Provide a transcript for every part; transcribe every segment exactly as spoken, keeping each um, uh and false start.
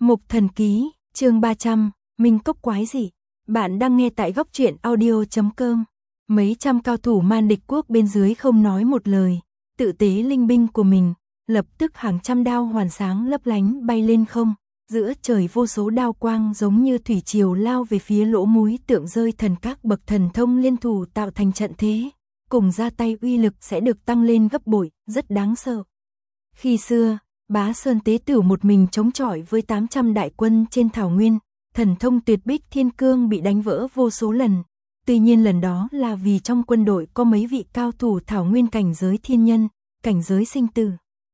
Mục Thần Ký, chương ba trăm, Minh Cốc Quái Dị. Bạn đang nghe tại góc truyện audio chấm com. Mấy trăm cao thủ Man Địch Quốc bên dưới không nói một lời, tự tế linh binh của mình, lập tức hàng trăm đao hoàn sáng lấp lánh bay lên không, giữa trời vô số đao quang giống như thủy triều lao về phía lỗ mũi tượng rơi thần, các bậc thần thông liên thủ tạo thành trận thế, cùng ra tay uy lực sẽ được tăng lên gấp bội, rất đáng sợ. Khi xưa, Bá Sơn Tế Tử một mình chống chọi với tám trăm đại quân trên thảo nguyên, thần thông tuyệt bích thiên cương bị đánh vỡ vô số lần. Tuy nhiên lần đó là vì trong quân đội có mấy vị cao thủ thảo nguyên cảnh giới thiên nhân, cảnh giới sinh tử.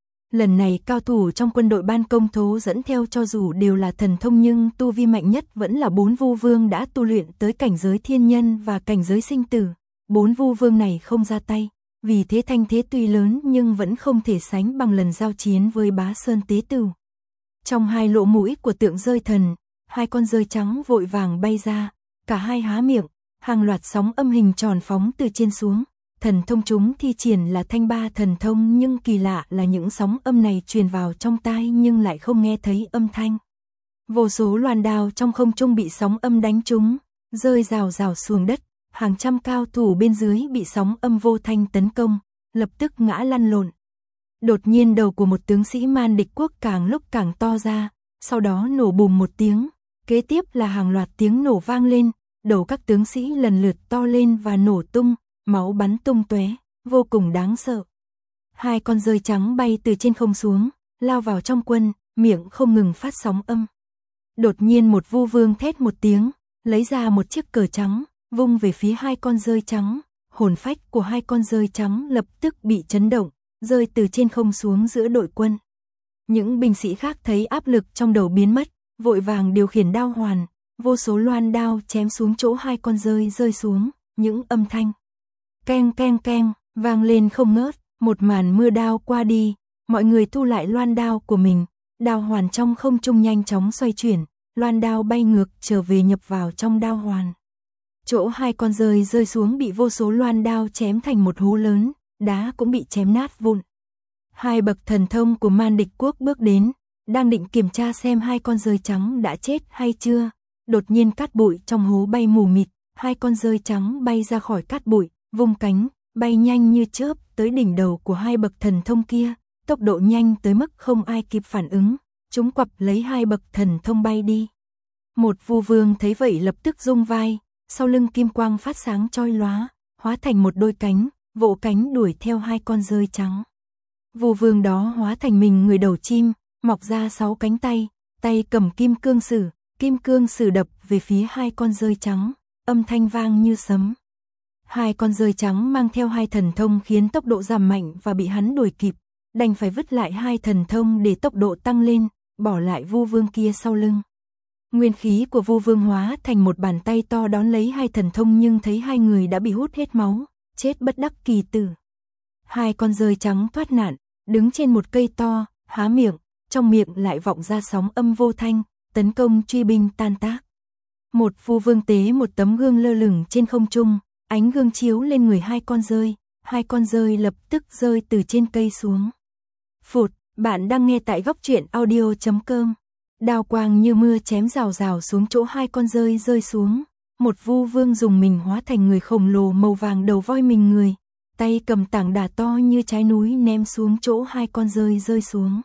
Lần này cao thủ trong quân đội Ban Công Thố dẫn theo cho dù đều là thần thông nhưng tu vi mạnh nhất vẫn là bốn vu vương đã tu luyện tới cảnh giới thiên nhân và cảnh giới sinh tử. Bốn vu vương này không ra tay, vì thế thanh thế tuy lớn nhưng vẫn không thể sánh bằng lần giao chiến với Bá Sơn Tế Tử. Trong hai lỗ mũi của tượng rơi thần, hai con rơi trắng vội vàng bay ra, cả hai há miệng, hàng loạt sóng âm hình tròn phóng từ trên xuống. Thần thông chúng thi triển là thanh ba thần thông nhưng kỳ lạ là những sóng âm này truyền vào trong tai nhưng lại không nghe thấy âm thanh. Vô số loan đao trong không trung bị sóng âm đánh trúng, rơi rào rào xuống đất. Hàng trăm cao thủ bên dưới bị sóng âm vô thanh tấn công, lập tức ngã lăn lộn. Đột nhiên đầu của một tướng sĩ Man Địch Quốc càng lúc càng to ra, sau đó nổ bùm một tiếng, kế tiếp là hàng loạt tiếng nổ vang lên, đầu các tướng sĩ lần lượt to lên và nổ tung, máu bắn tung tóe, vô cùng đáng sợ. Hai con rơi trắng bay từ trên không xuống, lao vào trong quân, miệng không ngừng phát sóng âm. Đột nhiên một vu vương thét một tiếng, lấy ra một chiếc cờ trắng, vung về phía hai con rơi trắng, hồn phách của hai con rơi trắng lập tức bị chấn động, rơi từ trên không xuống giữa đội quân. Những binh sĩ khác thấy áp lực trong đầu biến mất, vội vàng điều khiển đao hoàn, vô số loan đao chém xuống chỗ hai con rơi rơi xuống, những âm thanh keng keng keng vang lên không ngớt. Một màn mưa đao qua đi, mọi người thu lại loan đao của mình, đao hoàn trong không trung nhanh chóng xoay chuyển, loan đao bay ngược trở về nhập vào trong đao hoàn. Chỗ hai con rơi rơi xuống bị vô số loan đao chém thành một hố lớn, đá cũng bị chém nát vụn. Hai bậc thần thông của Man Địch Quốc bước đến, đang định kiểm tra xem hai con rơi trắng đã chết hay chưa. Đột nhiên cát bụi trong hố bay mù mịt, hai con rơi trắng bay ra khỏi cát bụi, vung cánh, bay nhanh như chớp tới đỉnh đầu của hai bậc thần thông kia, tốc độ nhanh tới mức không ai kịp phản ứng, chúng quặp lấy hai bậc thần thông bay đi. Một vu vương thấy vậy lập tức rung vai, sau lưng kim quang phát sáng chói lóa, hóa thành một đôi cánh, vỗ cánh đuổi theo hai con rơi trắng. Vu vương đó hóa thành mình người đầu chim, mọc ra sáu cánh tay, tay cầm kim cương sử, kim cương sử đập về phía hai con rơi trắng, âm thanh vang như sấm. Hai con rơi trắng mang theo hai thần thông khiến tốc độ giảm mạnh và bị hắn đuổi kịp, đành phải vứt lại hai thần thông để tốc độ tăng lên, bỏ lại vu vương kia sau lưng. Nguyên khí của vu vương hóa thành một bàn tay to đón lấy hai thần thông nhưng thấy hai người đã bị hút hết máu, chết bất đắc kỳ tử. Hai con rơi trắng thoát nạn, đứng trên một cây to, há miệng, trong miệng lại vọng ra sóng âm vô thanh, tấn công truy binh tan tác. Một vu vương tế một tấm gương lơ lửng trên không trung, ánh gương chiếu lên người hai con rơi, hai con rơi lập tức rơi từ trên cây xuống. Phụt, bạn đang nghe tại góc truyện audio chấm com. Đao quang như mưa chém rào rào xuống chỗ hai con rơi rơi xuống, một vu vương dùng mình hóa thành người khổng lồ màu vàng đầu voi mình người, tay cầm tảng đá to như trái núi ném xuống chỗ hai con rơi rơi xuống.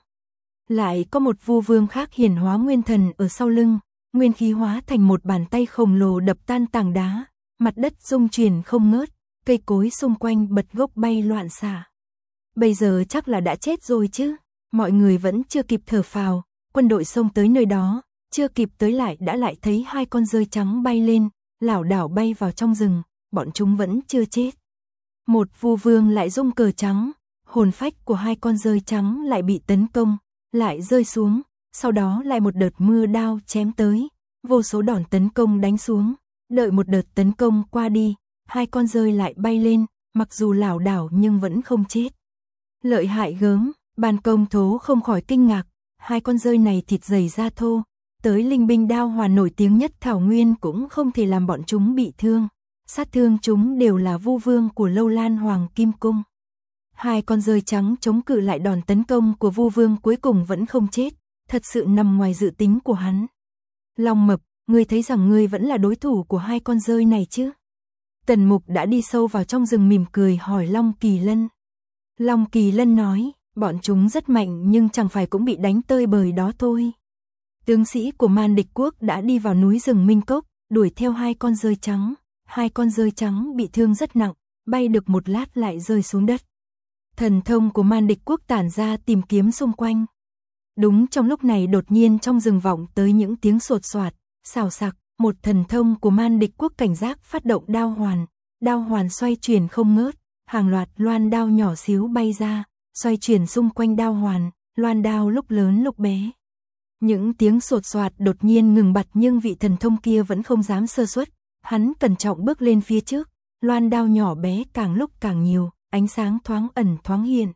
Lại có một vu vương khác hiển hóa nguyên thần ở sau lưng, nguyên khí hóa thành một bàn tay khổng lồ đập tan tảng đá, mặt đất rung chuyển không ngớt, cây cối xung quanh bật gốc bay loạn xạ. Bây giờ chắc là đã chết rồi chứ, mọi người vẫn chưa kịp thở phào. Quân đội xông tới nơi đó, chưa kịp tới lại đã lại thấy hai con rơi trắng bay lên, lảo đảo bay vào trong rừng, bọn chúng vẫn chưa chết. Một vu vương lại rung cờ trắng, hồn phách của hai con rơi trắng lại bị tấn công, lại rơi xuống, sau đó lại một đợt mưa đao chém tới, vô số đòn tấn công đánh xuống, đợi một đợt tấn công qua đi, hai con rơi lại bay lên, mặc dù lảo đảo nhưng vẫn không chết. Lợi hại gớm, Ban Công Thố không khỏi kinh ngạc. Hai con rơi này thịt dày da thô, tới linh binh đao hoàn nổi tiếng nhất thảo nguyên cũng không thể làm bọn chúng bị thương. Sát thương chúng đều là vu vương của Lâu Lan Hoàng Kim Cung. Hai con rơi trắng chống cự lại đòn tấn công của vu vương cuối cùng vẫn không chết, thật sự nằm ngoài dự tính của hắn. Long Mập, ngươi thấy rằng ngươi vẫn là đối thủ của hai con rơi này chứ? Tần Mục đã đi sâu vào trong rừng mỉm cười hỏi Long Kỳ Lân. Long Kỳ Lân nói, bọn chúng rất mạnh nhưng chẳng phải cũng bị đánh tơi bời đó thôi. Tướng sĩ của Man Địch Quốc đã đi vào núi rừng Minh Cốc, đuổi theo hai con rơi trắng. Hai con rơi trắng bị thương rất nặng, bay được một lát lại rơi xuống đất. Thần thông của Man Địch Quốc tản ra tìm kiếm xung quanh. Đúng trong lúc này đột nhiên trong rừng vọng tới những tiếng sột soạt, xào xạc, một thần thông của Man Địch Quốc cảnh giác phát động đao hoàn. Đao hoàn xoay chuyển không ngớt, hàng loạt loan đao nhỏ xíu bay ra, xoay chuyển xung quanh đao hoàn, loan đao lúc lớn lúc bé. Những tiếng sột soạt đột nhiên ngừng bặt nhưng vị thần thông kia vẫn không dám sơ suất, hắn cẩn trọng bước lên phía trước, loan đao nhỏ bé càng lúc càng nhiều, ánh sáng thoáng ẩn thoáng hiện.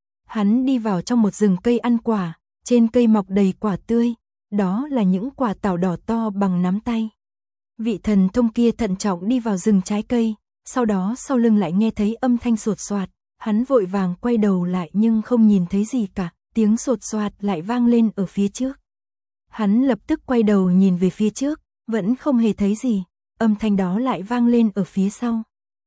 Hắn đi vào trong một rừng cây ăn quả, trên cây mọc đầy quả tươi, đó là những quả táo đỏ to bằng nắm tay. Vị thần thông kia thận trọng đi vào rừng trái cây, sau đó sau lưng lại nghe thấy âm thanh sột soạt, hắn vội vàng quay đầu lại nhưng không nhìn thấy gì cả, tiếng sột soạt lại vang lên ở phía trước. Hắn lập tức quay đầu nhìn về phía trước, vẫn không hề thấy gì, âm thanh đó lại vang lên ở phía sau.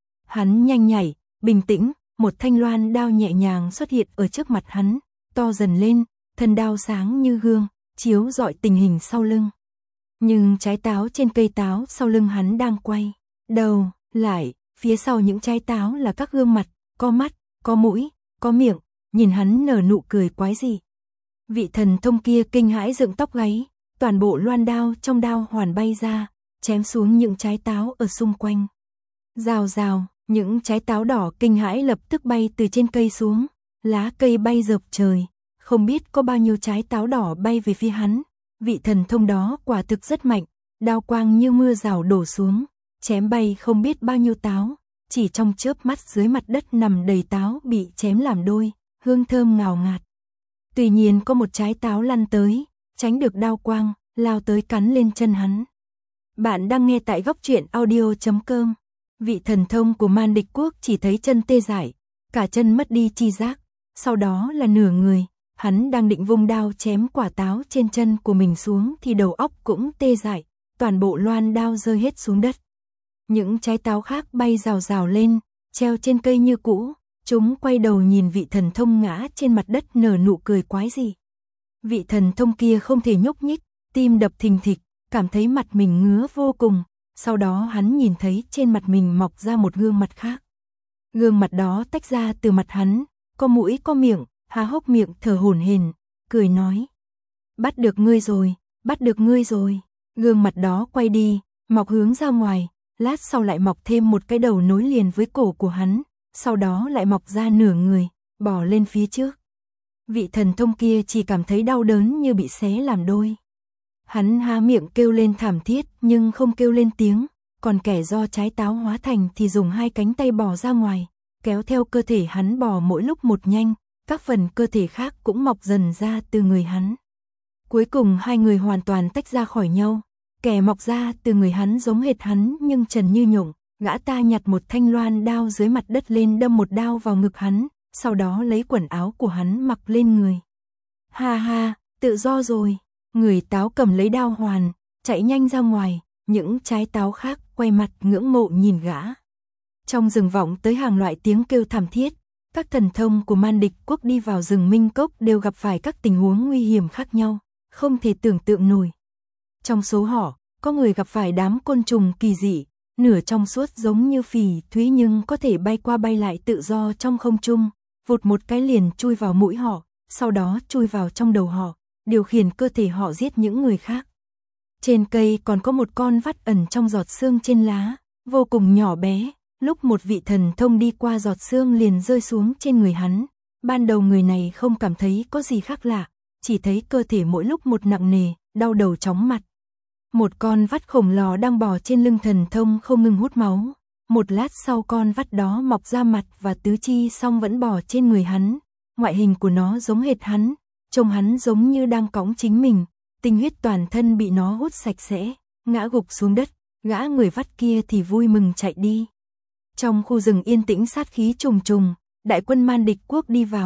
Hắn nhanh nhảy, bình tĩnh, một thanh loan đao nhẹ nhàng xuất hiện ở trước mặt hắn, to dần lên, thân đao sáng như gương, chiếu rọi tình hình sau lưng. Nhưng trái táo trên cây táo sau lưng hắn đang quay đầu lại, phía sau những trái táo là các gương mặt, có mắt, có mũi, có miệng, nhìn hắn nở nụ cười quái dị. Vị thần thông kia kinh hãi dựng tóc gáy, toàn bộ loan đao trong đao hoàn bay ra, chém xuống những trái táo ở xung quanh. Rào rào, những trái táo đỏ kinh hãi lập tức bay từ trên cây xuống, lá cây bay rợp trời, không biết có bao nhiêu trái táo đỏ bay về phía hắn. Vị thần thông đó quả thực rất mạnh, đao quang như mưa rào đổ xuống, chém bay không biết bao nhiêu táo, chỉ trong chớp mắt dưới mặt đất nằm đầy táo bị chém làm đôi, hương thơm ngào ngạt. Tuy nhiên có một trái táo lăn tới, tránh được đao quang, lao tới cắn lên chân hắn. Bạn đang nghe tại góc truyện audio chấm com. Vị thần thông của Man Địch Quốc chỉ thấy chân tê dại, cả chân mất đi chi giác, sau đó là nửa người. Hắn đang định vung đao chém quả táo trên chân của mình xuống thì đầu óc cũng tê dại, toàn bộ loan đao rơi hết xuống đất. Những trái táo khác bay rào rào lên, treo trên cây như cũ, chúng quay đầu nhìn vị thần thông ngã trên mặt đất nở nụ cười quái dị. Vị thần thông kia không thể nhúc nhích, tim đập thình thịch, cảm thấy mặt mình ngứa vô cùng, sau đó hắn nhìn thấy trên mặt mình mọc ra một gương mặt khác. Gương mặt đó tách ra từ mặt hắn, có mũi có miệng, há hốc miệng thở hổn hển, cười nói: "Bắt được ngươi rồi, bắt được ngươi rồi." Gương mặt đó quay đi, mọc hướng ra ngoài, lát sau lại mọc thêm một cái đầu nối liền với cổ của hắn, sau đó lại mọc ra nửa người, bò lên phía trước. Vị thần thông kia chỉ cảm thấy đau đớn như bị xé làm đôi. Hắn há miệng kêu lên thảm thiết nhưng không kêu lên tiếng, còn kẻ do trái táo hóa thành thì dùng hai cánh tay bò ra ngoài, kéo theo cơ thể hắn bò mỗi lúc một nhanh. Các phần cơ thể khác cũng mọc dần ra từ người hắn. Cuối cùng hai người hoàn toàn tách ra khỏi nhau, kẻ mọc ra từ người hắn giống hệt hắn nhưng trần như nhộng, gã ta nhặt một thanh loan đao dưới mặt đất lên đâm một đao vào ngực hắn, sau đó lấy quần áo của hắn mặc lên người. Ha ha, tự do rồi, người táo cầm lấy đao hoàn, chạy nhanh ra ngoài, những trái táo khác quay mặt ngưỡng mộ nhìn gã. Trong rừng vọng tới hàng loại tiếng kêu thảm thiết. Các thần thông của Man Địch Quốc đi vào rừng Minh Cốc đều gặp phải các tình huống nguy hiểm khác nhau, không thể tưởng tượng nổi. Trong số họ, có người gặp phải đám côn trùng kỳ dị, nửa trong suốt giống như phỉ thúy nhưng có thể bay qua bay lại tự do trong không trung, vụt một cái liền chui vào mũi họ, sau đó chui vào trong đầu họ, điều khiển cơ thể họ giết những người khác. Trên cây còn có một con vắt ẩn trong giọt sương trên lá, vô cùng nhỏ bé. Lúc một vị thần thông đi qua giọt sương liền rơi xuống trên người hắn, ban đầu người này không cảm thấy có gì khác lạ, chỉ thấy cơ thể mỗi lúc một nặng nề, đau đầu chóng mặt. Một con vắt khổng lồ đang bò trên lưng thần thông không ngừng hút máu, một lát sau con vắt đó mọc ra mặt và tứ chi song vẫn bò trên người hắn, ngoại hình của nó giống hệt hắn, trông hắn giống như đang cõng chính mình, tinh huyết toàn thân bị nó hút sạch sẽ, ngã gục xuống đất, gã người vắt kia thì vui mừng chạy đi. Trong khu rừng yên tĩnh sát khí trùng trùng, đại quân Man Địch Quốc đi vào,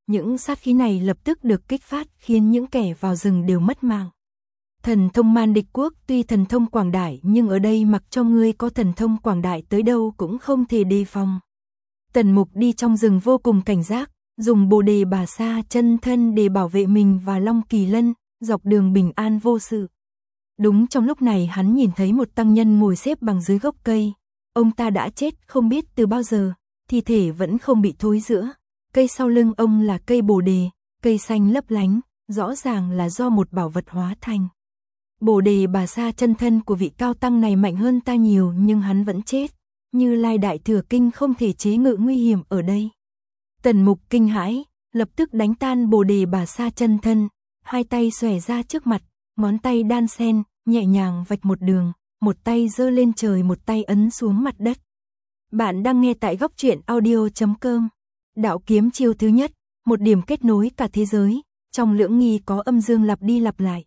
Những sát khí này lập tức được kích phát khiến những kẻ vào rừng đều mất mạng. Thần thông Man Địch Quốc tuy thần thông quảng đại nhưng ở đây mặc cho ngươi có thần thông quảng đại tới đâu cũng không thể đề phòng. Tần Mục đi trong rừng vô cùng cảnh giác, dùng Bồ Đề Bà Sa chân thân để bảo vệ mình và Long Kỳ Lân, dọc đường bình an vô sự. Đúng trong lúc này hắn nhìn thấy một tăng nhân ngồi xếp bằng dưới gốc cây. Ông ta đã chết không biết từ bao giờ, thi thể vẫn không bị thối rữa. Cây sau lưng ông là cây bồ đề, cây xanh lấp lánh, rõ ràng là do một bảo vật hóa thành. Bồ Đề Bà Sa chân thân của vị cao tăng này mạnh hơn ta nhiều nhưng hắn vẫn chết. Như Lai Đại Thừa Kinh không thể chế ngự nguy hiểm ở đây. Tần Mục kinh hãi, lập tức đánh tan Bồ Đề Bà Sa chân thân, hai tay xòe ra trước mặt, ngón tay đan xen, nhẹ nhàng vạch một đường, một tay giơ lên trời một tay ấn xuống mặt đất. Bạn đang nghe tại góc truyện audio chấm com. Đạo kiếm chiêu thứ nhất, một điểm kết nối cả thế giới, trong lưỡng nghi có âm dương lặp đi lặp lại.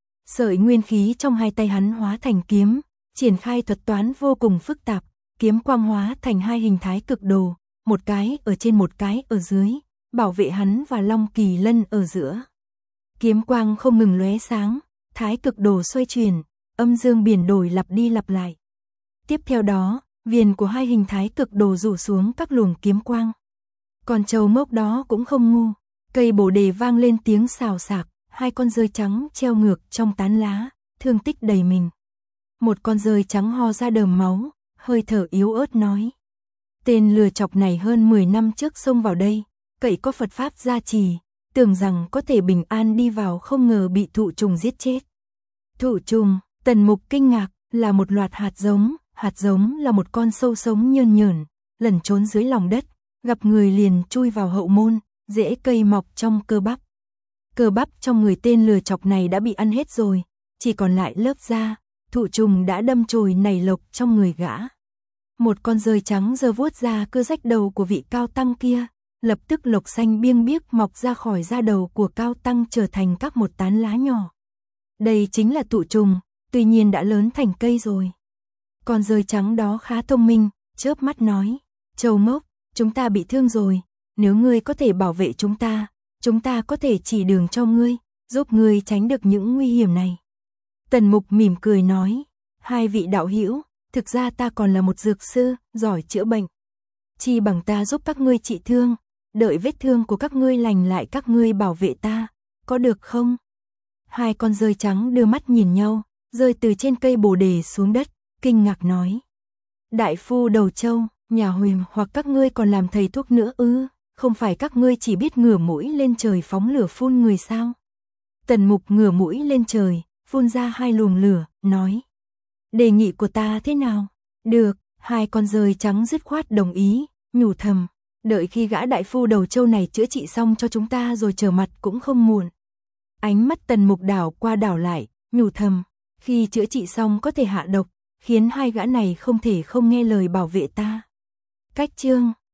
Sợi nguyên khí trong hai tay hắn hóa thành kiếm, triển khai thuật toán vô cùng phức tạp, kiếm quang hóa thành hai hình thái cực đồ, một cái ở trên một cái ở dưới, bảo vệ hắn và Long Kỳ Lân ở giữa. Kiếm quang không ngừng lóe sáng, thái cực đồ xoay chuyển, âm dương biển đổi lặp đi lặp lại. Tiếp theo đó, viền của hai hình thái cực đồ rủ xuống các luồng kiếm quang. Còn trầu mốc đó cũng không ngu, cây bồ đề vang lên tiếng xào xạc, hai con dơi trắng treo ngược trong tán lá, thương tích đầy mình. Một con dơi trắng ho ra đờm máu, hơi thở yếu ớt nói. Tên lừa chọc này hơn mười năm trước xông vào đây, cậy có Phật Pháp gia trì, tưởng rằng có thể bình an đi vào không ngờ bị thụ trùng giết chết. Thụ trùng, Tần Mục kinh ngạc, là một loạt hạt giống, hạt giống là một con sâu sống nhơn nhởn, lẩn trốn dưới lòng đất, gặp người liền chui vào hậu môn, rễ cây mọc trong cơ bắp. Cơ bắp trong người tên lừa chọc này đã bị ăn hết rồi, chỉ còn lại lớp da, thụ trùng đã đâm chồi nảy lộc trong người gã. Một con dơi trắng giơ vuốt ra cưa rách đầu của vị cao tăng kia, lập tức lộc xanh biêng biếc mọc ra khỏi da đầu của cao tăng trở thành các một tán lá nhỏ. Đây chính là thụ trùng, tuy nhiên đã lớn thành cây rồi. Con dơi trắng đó khá thông minh, chớp mắt nói, Châu Mốc, chúng ta bị thương rồi, nếu ngươi có thể bảo vệ chúng ta, chúng ta có thể chỉ đường cho ngươi, giúp ngươi tránh được những nguy hiểm này. Tần Mục mỉm cười nói, hai vị đạo hữu, thực ra ta còn là một dược sư, giỏi chữa bệnh. Chi bằng ta giúp các ngươi trị thương, đợi vết thương của các ngươi lành lại các ngươi bảo vệ ta, có được không? Hai con dơi trắng đưa mắt nhìn nhau, rơi từ trên cây bồ đề xuống đất, kinh ngạc nói. Đại phu Đầu Châu, nhà Huỳnh hoặc các ngươi còn làm thầy thuốc nữa ư, không phải các ngươi chỉ biết ngửa mũi lên trời phóng lửa phun người sao? Tần Mục ngửa mũi lên trời, phun ra hai luồng lửa, nói. Đề nghị của ta thế nào? Được, hai con dơi trắng dứt khoát đồng ý, nhủ thầm. Đợi khi gã đại phu Đầu Châu này chữa trị xong cho chúng ta rồi trở mặt cũng không muộn. Ánh mắt Tần Mục đảo qua đảo lại, nhủ thầm. Khi chữa trị xong có thể hạ độc, khiến hai gã này không thể không nghe lời bảo vệ ta. Cách chương